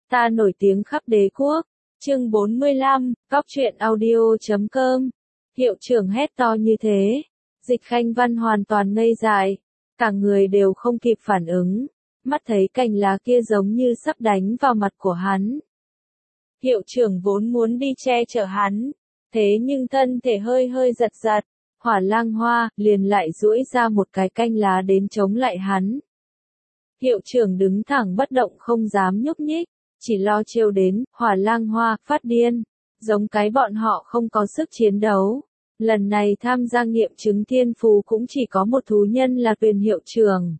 Ta nổi tiếng khắp đế quốc. Chương 45, Góc truyện audio.com. Hiệu trưởng hét to như thế. Dịch Khanh Văn hoàn toàn ngây dại. Cả người đều không kịp phản ứng. Mắt thấy cành lá kia giống như sắp đánh vào mặt của hắn. Hiệu trưởng vốn muốn đi che chở hắn. Thế nhưng thân thể hơi hơi giật giật. Hỏa lang hoa liền lại duỗi ra một cái cành lá đến chống lại hắn. Hiệu trưởng đứng thẳng bất động không dám nhúc nhích. Chỉ lo trêu đến, hỏa lang hoa, phát điên. Giống cái bọn họ không có sức chiến đấu. Lần này tham gia nghiệm chứng thiên phú cũng chỉ có một thú nhân là Tuyền hiệu trưởng.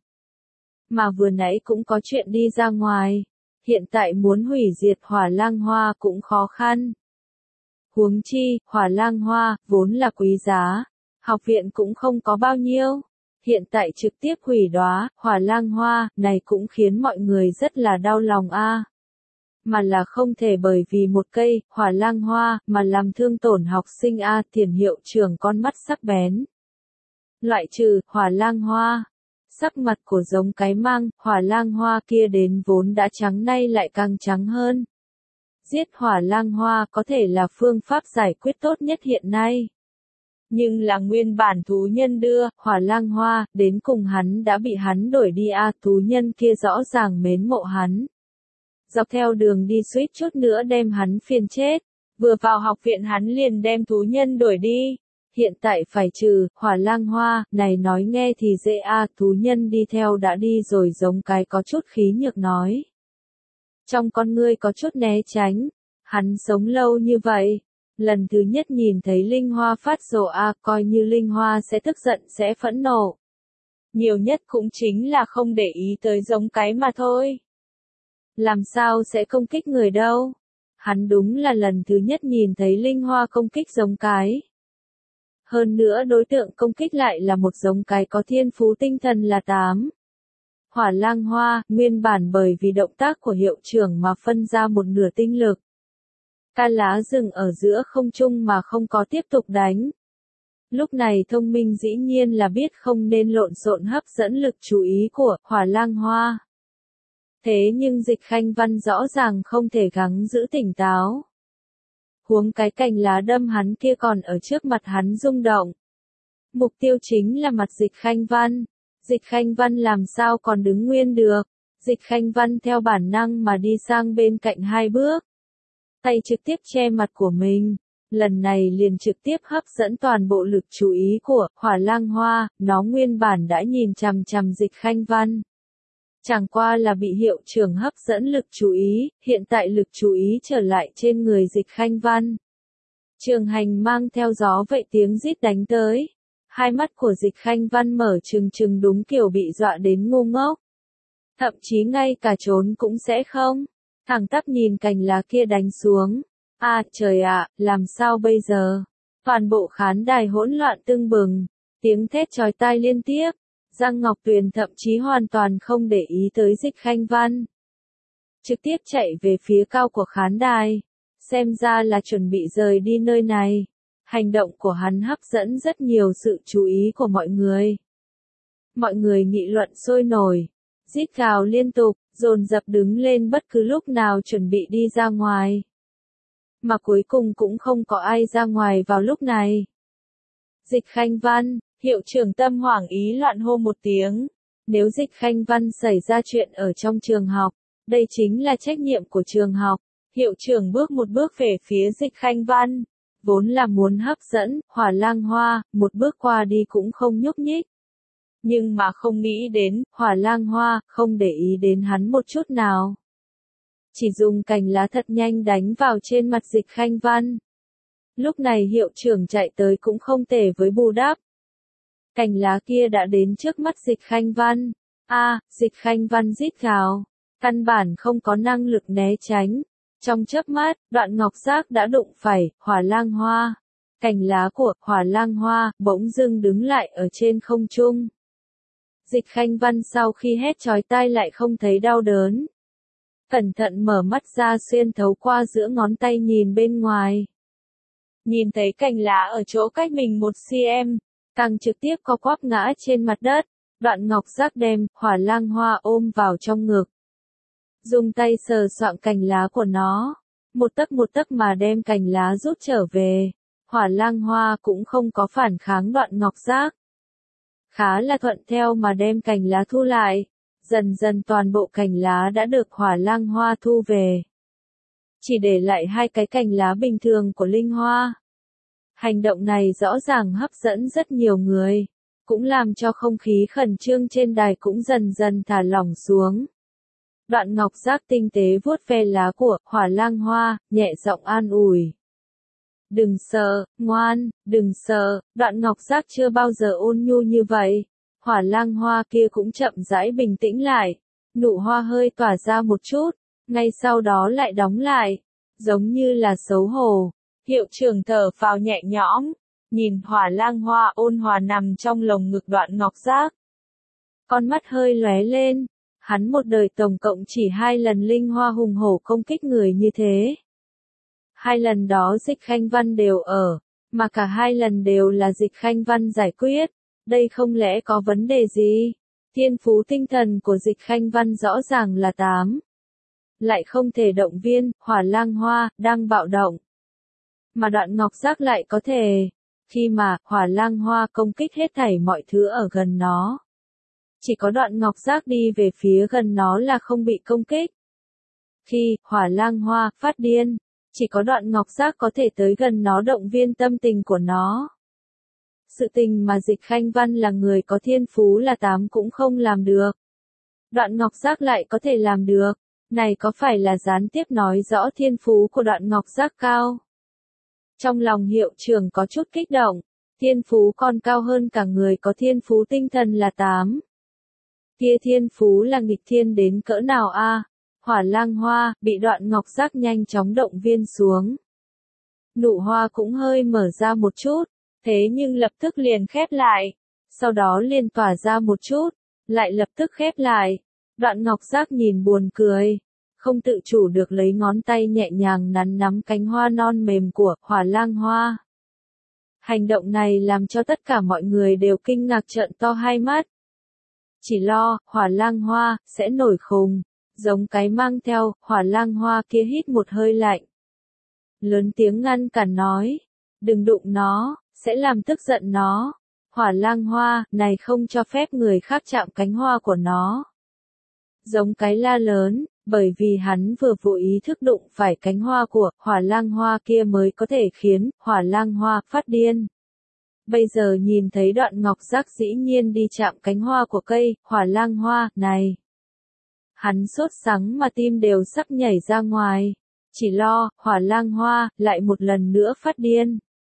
Mà vừa nãy cũng có chuyện đi ra ngoài. Hiện tại muốn hủy diệt hỏa lang hoa cũng khó khăn. Huống chi, hỏa lang hoa, vốn là quý giá. Học viện cũng không có bao nhiêu. Hiện tại trực tiếp hủy đóa, hỏa lang hoa, này cũng khiến mọi người rất là đau lòng a. Mà là không thể bởi vì một cây, hỏa lang hoa, mà làm thương tổn học sinh a. Tiền hiệu trưởng con mắt sắc bén. Loại trừ, hỏa lang hoa. Sắc mặt của giống cái mang, hỏa lang hoa kia đến vốn đã trắng nay lại càng trắng hơn. Giết hỏa lang hoa có thể là phương pháp giải quyết tốt nhất hiện nay. Nhưng là nguyên bản thú nhân đưa, hỏa lang hoa, đến cùng hắn đã bị hắn đổi đi a. Thú nhân kia rõ ràng mến mộ hắn. Dọc theo đường đi suýt chút nữa đem hắn phiền chết. Vừa vào học viện hắn liền đem thú nhân đuổi đi. Hiện tại phải trừ, hỏa lang hoa, này nói nghe thì dễ a. Thú nhân đi theo đã đi rồi giống cái có chút khí nhược nói. Trong con ngươi có chút né tránh. Hắn sống lâu như vậy. Lần thứ nhất nhìn thấy linh hoa phát rồ a, coi như linh hoa sẽ tức giận sẽ phẫn nộ. Nhiều nhất cũng chính là không để ý tới giống cái mà thôi. Làm sao sẽ công kích người đâu. Hắn đúng là lần thứ nhất nhìn thấy linh hoa công kích giống cái. Hơn nữa đối tượng công kích lại là một giống cái có thiên phú tinh thần là 8. Hỏa lang hoa, nguyên bản bởi vì động tác của hiệu trưởng mà phân ra một nửa tinh lực. Ca lá dừng ở giữa không trung mà không có tiếp tục đánh. Lúc này thông minh dĩ nhiên là biết không nên lộn xộn hấp dẫn lực chú ý của hỏa lang hoa. Thế nhưng Dịch Khanh Văn rõ ràng không thể gắng giữ tỉnh táo. Huống cái cành lá đâm hắn kia còn ở trước mặt hắn rung động. Mục tiêu chính là mặt Dịch Khanh Văn. Dịch Khanh Văn làm sao còn đứng nguyên được. Dịch Khanh Văn theo bản năng mà đi sang bên cạnh 2 bước. Tay trực tiếp che mặt của mình. Lần này liền trực tiếp hấp dẫn toàn bộ lực chú ý của hỏa lang hoa. Nó nguyên bản đã nhìn chằm chằm Dịch Khanh Văn. Chẳng qua là bị hiệu trưởng hấp dẫn lực chú ý, hiện tại lực chú ý trở lại trên người Dịch Khanh Văn. Trường Hành mang theo gió vậy tiếng rít đánh tới. Hai mắt của Dịch Khanh Văn mở trừng trừng đúng kiểu bị dọa đến ngu ngốc. Thậm chí ngay cả trốn cũng sẽ không. Thẳng tắp nhìn cành lá kia đánh xuống. À trời ạ, làm sao bây giờ? Toàn bộ khán đài hỗn loạn tưng bừng. Tiếng thét chói tai liên tiếp. Giang Ngọc Tuyền thậm chí hoàn toàn không để ý tới Dịch Khanh Văn. Trực tiếp chạy về phía cao của khán đài. Xem ra là chuẩn bị rời đi nơi này. Hành động của hắn hấp dẫn rất nhiều sự chú ý của mọi người. Mọi người nghị luận sôi nổi. Rít gào liên tục, dồn dập đứng lên bất cứ lúc nào chuẩn bị đi ra ngoài. Mà cuối cùng cũng không có ai ra ngoài vào lúc này. Dịch Khanh Văn. Hiệu trưởng tâm hoảng ý loạn hô một tiếng. Nếu Dịch Khanh Văn xảy ra chuyện ở trong trường học, đây chính là trách nhiệm của trường học. Hiệu trưởng bước một bước về phía Dịch Khanh Văn. Vốn là muốn hấp dẫn, hỏa lang hoa, một bước qua đi cũng không nhúc nhích. Nhưng mà không nghĩ đến, hỏa lang hoa, không để ý đến hắn một chút nào. Chỉ dùng cành lá thật nhanh đánh vào trên mặt Dịch Khanh Văn. Lúc này hiệu trưởng chạy tới cũng không tệ với bù đắp. Cành lá kia đã đến trước mắt Dịch Khanh Văn. Dịch Khanh Văn rít gào. Căn bản không có năng lực né tránh. Trong chớp mắt, đoạn ngọc giác đã đụng phải, hỏa lang hoa. Cành lá của hỏa lang hoa, bỗng dưng đứng lại ở trên không trung. Dịch Khanh Văn sau khi hét chói tai lại không thấy đau đớn. Cẩn thận mở mắt ra xuyên thấu qua giữa ngón tay nhìn bên ngoài. Nhìn thấy cành lá ở chỗ cách mình 1 cm. Càng trực tiếp co quắp ngã trên mặt đất, đoạn ngọc giác đem hỏa lang hoa ôm vào trong ngực. dùng tay sờ soạng cành lá của nó, một tấc mà đem cành lá rút trở về. Hỏa lang hoa cũng không có phản kháng Đoạn Ngọc Giác. Khá là thuận theo mà đem cành lá thu lại. Dần dần toàn bộ cành lá đã được hỏa lang hoa thu về. Chỉ để lại 2 cái cành lá bình thường của linh hoa. Hành động này rõ ràng hấp dẫn rất nhiều người, cũng làm cho không khí khẩn trương trên đài cũng dần dần thả lỏng xuống. Đoạn Ngọc Giác tinh tế vuốt ve lá của hỏa lang hoa, nhẹ giọng an ủi. Đừng sợ, ngoan, đừng sợ. Đoạn Ngọc Giác chưa bao giờ ôn nhu như vậy. Hỏa lang hoa kia cũng chậm rãi bình tĩnh lại. Nụ hoa hơi tỏa ra một chút, ngay sau đó lại đóng lại, giống như là xấu hổ. Hiệu trưởng thở phào nhẹ nhõm, nhìn hỏa lang hoa ôn hòa nằm trong lồng ngực Đoạn Ngọc Giác. Con mắt hơi lóe lên, hắn một đời tổng cộng chỉ 2 lần linh hoa hùng hổ công kích người như thế. 2 lần đó Dịch Khanh Văn đều ở, mà cả 2 lần đều là Dịch Khanh Văn giải quyết, đây không lẽ có vấn đề gì? Thiên phú tinh thần của Dịch Khanh Văn rõ ràng là 8. Lại không thể động viên, hỏa lang hoa, đang bạo động. Mà Đoạn Ngọc Giác lại có thể, khi mà, hỏa lang hoa công kích hết thảy mọi thứ ở gần nó. Chỉ có Đoạn Ngọc Giác đi về phía gần nó là không bị công kích. Khi, hỏa lang hoa, phát điên, chỉ có Đoạn Ngọc Giác có thể tới gần nó động viên tâm tình của nó. Sự tình mà Dịch Khanh Văn là người có thiên phú là 8 cũng không làm được. Đoạn Ngọc Giác lại có thể làm được, này có phải là gián tiếp nói rõ thiên phú của Đoạn Ngọc Giác cao? Trong lòng hiệu trưởng có chút kích động, thiên phú còn cao hơn cả người có thiên phú tinh thần là 8. Kia thiên phú là nghịch thiên đến cỡ nào a? Hỏa lang hoa, bị Đoạn Ngọc Giác nhanh chóng động viên xuống. Nụ hoa cũng hơi mở ra một chút, thế nhưng lập tức liền khép lại, sau đó liền tỏa ra một chút, lại lập tức khép lại. Đoạn Ngọc Giác nhìn buồn cười, không tự chủ được lấy ngón tay nhẹ nhàng nắm cánh hoa non mềm của hỏa lang hoa. Hành động này làm cho tất cả mọi người đều kinh ngạc trợn to hai mắt. Chỉ lo, hỏa lang hoa, sẽ nổi khùng, giống cái mang theo, hỏa lang hoa kia hít một hơi lạnh. Lớn tiếng ngăn cản nói, đừng đụng nó, sẽ làm tức giận nó. Hỏa lang hoa, này không cho phép người khác chạm cánh hoa của nó. Giống cái la lớn, bởi vì hắn vừa vô ý thức đụng phải cánh hoa của hỏa lang hoa kia mới có thể khiến hỏa lang hoa phát điên. Bây giờ nhìn thấy Đoạn Ngọc Giác dĩ nhiên đi chạm cánh hoa của cây hỏa lang hoa này. Hắn sốt sắng mà tim đều sắp nhảy ra ngoài. Chỉ lo, hỏa lang hoa, lại một lần nữa phát điên.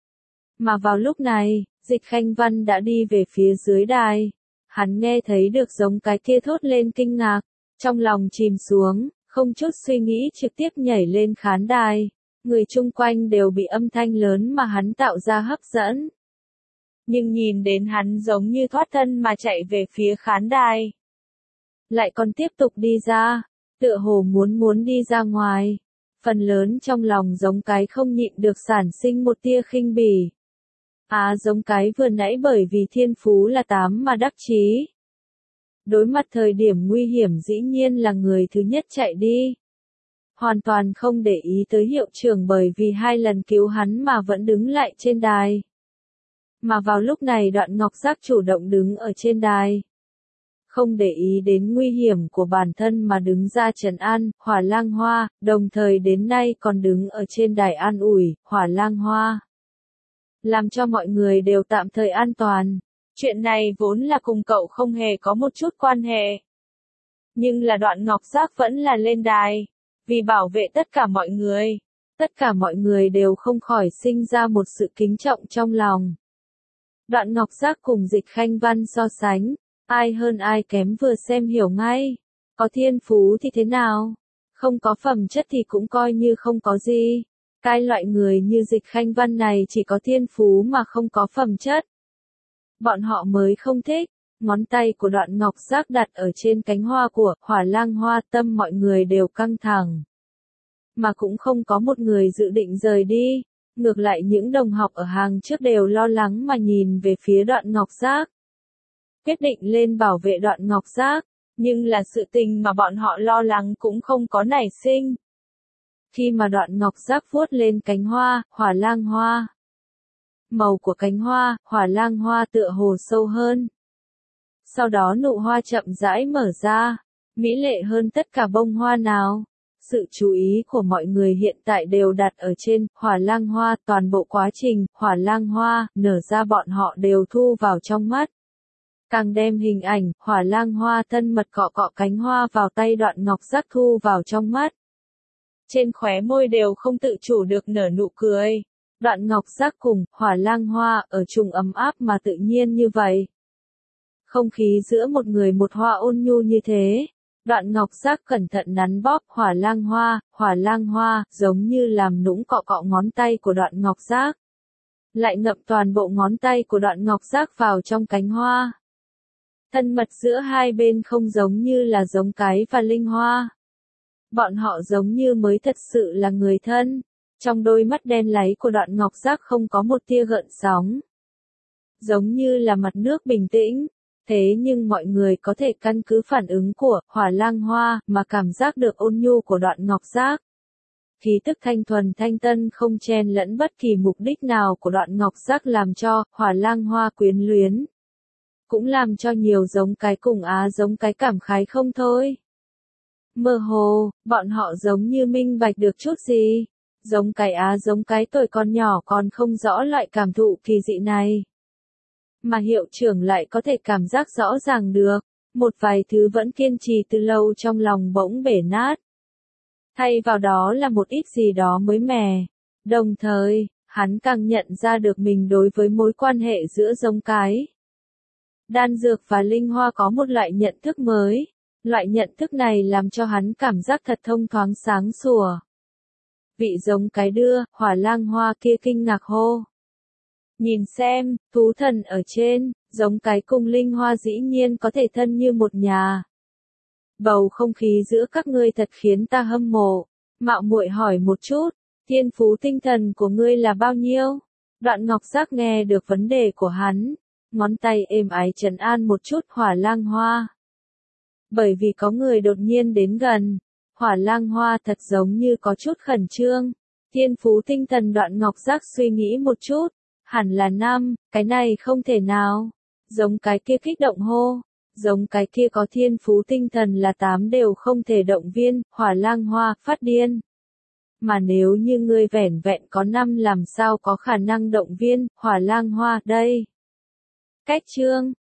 Mà vào lúc này, Dịch Khanh Văn đã đi về phía dưới đài. Hắn nghe thấy được giống cái kia thốt lên kinh ngạc, trong lòng chìm xuống, không chút suy nghĩ trực tiếp nhảy lên khán đài. Người chung quanh đều bị âm thanh lớn mà hắn tạo ra hấp dẫn. Nhưng nhìn đến hắn giống như thoát thân mà chạy về phía khán đài. Lại còn tiếp tục đi ra, tựa hồ muốn đi ra ngoài. Phần lớn trong lòng giống cái không nhịn được sản sinh một tia khinh bỉ. Giống cái vừa nãy bởi vì thiên phú là 8 mà đắc chí. Đối mặt thời điểm nguy hiểm dĩ nhiên là người thứ nhất chạy đi. Hoàn toàn không để ý tới hiệu trưởng bởi vì 2 lần cứu hắn mà vẫn đứng lại trên đài. Mà vào lúc này Đoạn Ngọc Giác chủ động đứng ở trên đài. Không để ý đến nguy hiểm của bản thân mà đứng ra trấn an, hỏa lang hoa, đồng thời đến nay còn đứng ở trên đài an ủi, hỏa lang hoa. Làm cho mọi người đều tạm thời an toàn. Chuyện này vốn là cùng cậu không hề có một chút quan hệ. Nhưng là Đoạn Ngọc Giác vẫn là lên đài. Vì bảo vệ tất cả mọi người. Tất cả mọi người đều không khỏi sinh ra một sự kính trọng trong lòng. Đoạn Ngọc Giác cùng Dịch Khanh Văn so sánh. Ai hơn ai kém vừa xem hiểu ngay. Có thiên phú thì thế nào? Không có phẩm chất thì cũng coi như không có gì. Cái loại người như Dịch Khanh Văn này chỉ có thiên phú mà không có phẩm chất. Bọn họ mới không thích. Ngón tay của Đoạn Ngọc Giác đặt ở trên cánh hoa của hỏa lang hoa, tâm mọi người đều căng thẳng. Mà cũng không có một người dự định rời đi. Ngược lại những đồng học ở hàng trước đều lo lắng mà nhìn về phía Đoạn Ngọc Giác. Quyết định lên bảo vệ Đoạn Ngọc Giác. Nhưng là sự tình mà bọn họ lo lắng cũng không có nảy sinh. Khi mà Đoạn Ngọc Giác vuốt lên cánh hoa, hỏa lang hoa. Màu của cánh hoa, hỏa lang hoa tựa hồ sâu hơn. Sau đó nụ hoa chậm rãi mở ra, mỹ lệ hơn tất cả bông hoa nào. Sự chú ý của mọi người hiện tại đều đặt ở trên hỏa lang hoa, toàn bộ quá trình hỏa lang hoa nở ra bọn họ đều thu vào trong mắt. Càng đem hình ảnh hỏa lang hoa thân mật cọ cọ cánh hoa vào tay Đoạn Ngọc Giác thu vào trong mắt. Trên khóe môi đều không tự chủ được nở nụ cười. Đoạn Ngọc Giác cùng hỏa lang hoa ở chung ấm áp mà tự nhiên như vậy. Không khí giữa một người một hoa ôn nhu như thế. Đoạn Ngọc Giác cẩn thận nắn bóp hỏa lang hoa, giống như làm nũng cọ cọ ngón tay của Đoạn Ngọc Giác. Lại ngậm toàn bộ ngón tay của Đoạn Ngọc Giác vào trong cánh hoa. Thân mật giữa hai bên không giống như là giống cái và linh hoa. Bọn họ giống như mới thật sự là người thân. Trong đôi mắt đen láy của Đoạn Ngọc Giác không có một tia gợn sóng. Giống như là mặt nước bình tĩnh. Thế nhưng mọi người có thể căn cứ phản ứng của hỏa lang hoa mà cảm giác được ôn nhu của Đoạn Ngọc Giác. Khí tức thanh thuần thanh tân không chen lẫn bất kỳ mục đích nào của Đoạn Ngọc Giác làm cho hỏa lang hoa quyến luyến. Cũng làm cho nhiều giống cái cùng giống cái cảm khái không thôi. Mơ hồ, bọn họ giống như minh bạch được chút gì. Giống cái giống cái tuổi còn nhỏ còn không rõ loại cảm thụ kỳ dị này. Mà hiệu trưởng lại có thể cảm giác rõ ràng được. Một vài thứ vẫn kiên trì từ lâu trong lòng bỗng bể nát. Thay vào đó là một ít gì đó mới mẻ. Đồng thời, hắn càng nhận ra được mình đối với mối quan hệ giữa giống cái. Đan dược và linh hoa có một loại nhận thức mới. Loại nhận thức này làm cho hắn cảm giác thật thông thoáng sáng sủa. Vị giống cái đưa, hỏa lang hoa kia kinh ngạc hô. Nhìn xem, thú thần ở trên, giống cái cùng linh hoa dĩ nhiên có thể thân như một nhà. Bầu không khí giữa các ngươi thật khiến ta hâm mộ. Mạo muội hỏi một chút, thiên phú tinh thần của ngươi là bao nhiêu? Đoạn Ngọc Giác nghe được vấn đề của hắn, ngón tay êm ái trấn an một chút hỏa lang hoa. Bởi vì có người đột nhiên đến gần, hỏa lang hoa thật giống như có chút khẩn trương. Thiên phú tinh thần Đoạn Ngọc Giác suy nghĩ một chút, hẳn là 5, cái này không thể nào. Giống cái kia kích động hô, giống cái kia có thiên phú tinh thần là 8 đều không thể động viên, hỏa lang hoa phát điên. Mà nếu như ngươi vẻn vẹn có 5 làm sao có khả năng động viên, hỏa lang hoa đây. Cách chương